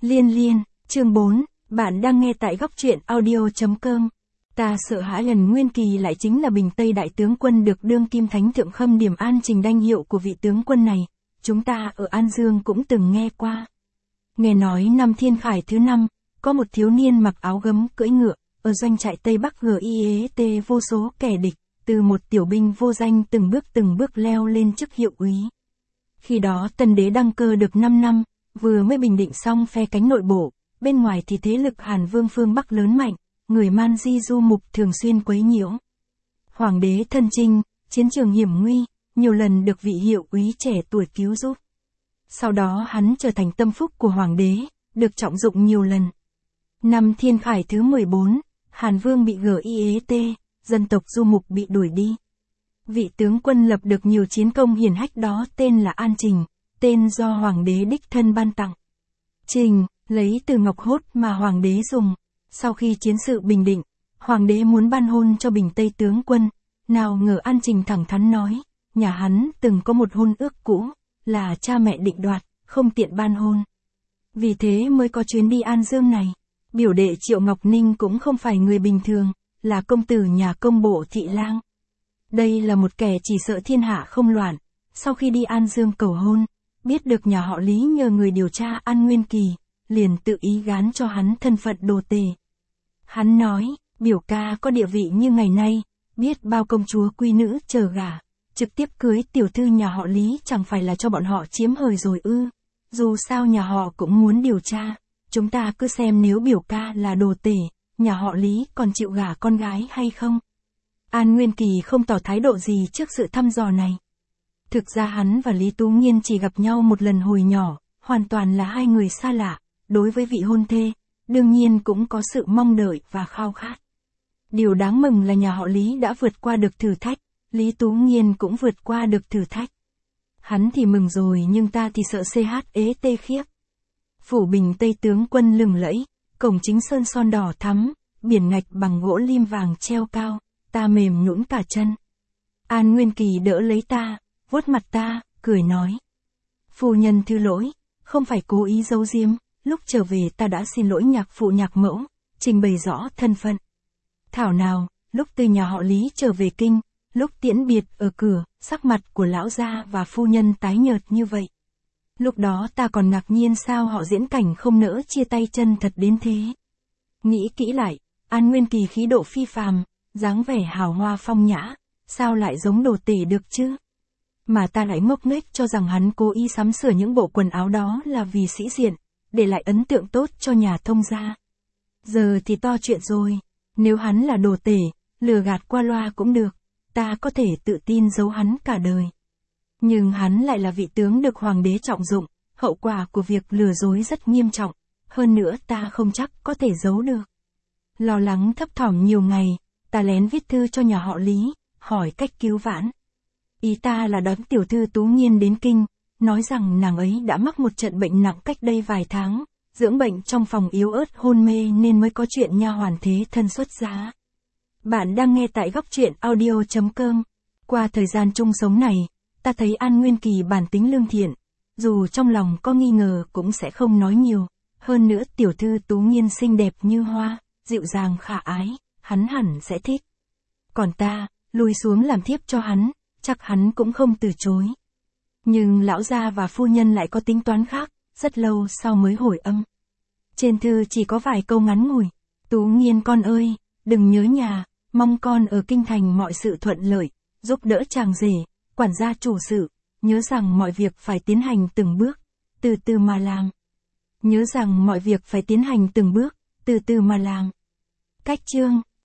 Liên Liên, chương 4, bạn đang nghe tại góc truyện audio.com. Ta sợ hãi lần Nguyên Kỳ lại chính là Bình Tây đại tướng quân được đương kim thánh thượng Khâm Điểm An trình đanh hiệu của vị tướng quân này, chúng ta ở An Dương cũng từng nghe qua. Nghe nói năm Thiên Khải thứ 5, có một thiếu niên mặc áo gấm cưỡi ngựa, ở doanh trại Tây Bắc GIET vô số kẻ địch, từ một tiểu binh vô danh từng bước leo lên chức hiệu úy. Khi đó Tân Đế đăng cơ được 5 năm, vừa mới bình định xong phe cánh nội bộ, bên ngoài thì thế lực Hàn Vương phương Bắc lớn mạnh, người Man Di du mục thường xuyên quấy nhiễu. Hoàng đế thân chinh, chiến trường hiểm nguy, nhiều lần được vị hiệu úy trẻ tuổi cứu giúp. Sau đó hắn trở thành tâm phúc của hoàng đế, được trọng dụng nhiều lần. Năm Thiên Khải thứ 14, Hàn Vương bị GIET, dân tộc du mục bị đuổi đi. Vị tướng quân lập được nhiều chiến công hiển hách đó tên là An Trình, tên do hoàng đế đích thân ban tặng. Trình, lấy từ ngọc hốt mà hoàng đế dùng. Sau khi chiến sự bình định, hoàng đế muốn ban hôn cho Bình Tây tướng quân, nào ngờ An Trình thẳng thắn nói, nhà hắn từng có một hôn ước cũ, là cha mẹ định đoạt, không tiện ban hôn. Vì thế mới có chuyến đi An Dương này. Biểu đệ Triệu Ngọc Ninh cũng không phải người bình thường, là công tử nhà công bộ Thị Lang. Đây là một kẻ chỉ sợ thiên hạ không loạn, sau khi đi An Dương cầu hôn, biết được nhà họ Lý nhờ người điều tra An Nguyên Kỳ, liền tự ý gán cho hắn thân phận đồ tể. Hắn nói, biểu ca có địa vị như ngày nay, biết bao công chúa quý nữ chờ gả, trực tiếp cưới tiểu thư nhà họ Lý chẳng phải là cho bọn họ chiếm hời rồi ư? Dù sao nhà họ cũng muốn điều tra, chúng ta cứ xem nếu biểu ca là đồ tể, nhà họ Lý còn chịu gả con gái hay không? An Nguyên Kỳ không tỏ thái độ gì trước sự thăm dò này. Thực ra hắn và Lý Tú Nghiên chỉ gặp nhau một lần hồi nhỏ, hoàn toàn là hai người xa lạ, đối với vị hôn thê, đương nhiên cũng có sự mong đợi và khao khát. Điều đáng mừng là nhà họ Lý đã vượt qua được thử thách, Lý Tú Nghiên cũng vượt qua được thử thách. Hắn thì mừng rồi nhưng ta thì sợ CHET khiếp. Phủ Bình Tây tướng quân lừng lẫy, cổng chính sơn son đỏ thắm, biển ngạch bằng gỗ lim vàng treo cao, ta mềm nhũn cả chân. An Nguyên Kỳ đỡ lấy ta, vuốt mặt ta, cười nói. Phu nhân thứ lỗi, không phải cố ý giấu giếm, lúc trở về ta đã xin lỗi nhạc phụ nhạc mẫu, trình bày rõ thân phận. Thảo nào, lúc từ nhà họ Lý trở về kinh, lúc tiễn biệt ở cửa, sắc mặt của lão gia và phu nhân tái nhợt như vậy. Lúc đó ta còn ngạc nhiên sao họ diễn cảnh không nỡ chia tay chân thật đến thế. Nghĩ kỹ lại, An Nguyên Kỳ khí độ phi phàm, dáng vẻ hào hoa phong nhã, sao lại giống đồ tể được chứ? Mà ta lại ngốc nghếch cho rằng hắn cố ý sắm sửa những bộ quần áo đó là vì sĩ diện, để lại ấn tượng tốt cho nhà thông gia. Giờ thì to chuyện rồi, nếu hắn là đồ tể, lừa gạt qua loa cũng được, ta có thể tự tin giấu hắn cả đời. Nhưng hắn lại là vị tướng được hoàng đế trọng dụng, hậu quả của việc lừa dối rất nghiêm trọng, hơn nữa ta không chắc có thể giấu được. Lo lắng thấp thỏm nhiều ngày, ta lén viết thư cho nhà họ Lý, hỏi cách cứu vãn. Ý ta là đón tiểu thư Tú Nghiên đến kinh, nói rằng nàng ấy đã mắc một trận bệnh nặng cách đây vài tháng, dưỡng bệnh trong phòng yếu ớt hôn mê nên mới có chuyện nha hoàn thế thân xuất giá. Bạn đang nghe tại góc truyện audio.com. Qua thời gian chung sống này, ta thấy An Nguyên Kỳ bản tính lương thiện, dù trong lòng có nghi ngờ cũng sẽ không nói nhiều, hơn nữa tiểu thư Tú Nghiên xinh đẹp như hoa, dịu dàng khả ái, hắn hẳn sẽ thích. Còn ta, lùi xuống làm thiếp cho hắn, chắc hắn cũng không từ chối. Nhưng lão gia và phu nhân lại có tính toán khác, rất lâu sau mới hồi âm. Trên thư chỉ có vài câu ngắn ngủi. Tú Nghiên con ơi, đừng nhớ nhà, mong con ở kinh thành mọi sự thuận lợi, giúp đỡ chàng rể, quản gia chủ sự, nhớ rằng mọi việc phải tiến hành từng bước, từ từ mà làm. Nhớ rằng mọi việc phải tiến hành từng bước, từ từ mà làm. Cách chương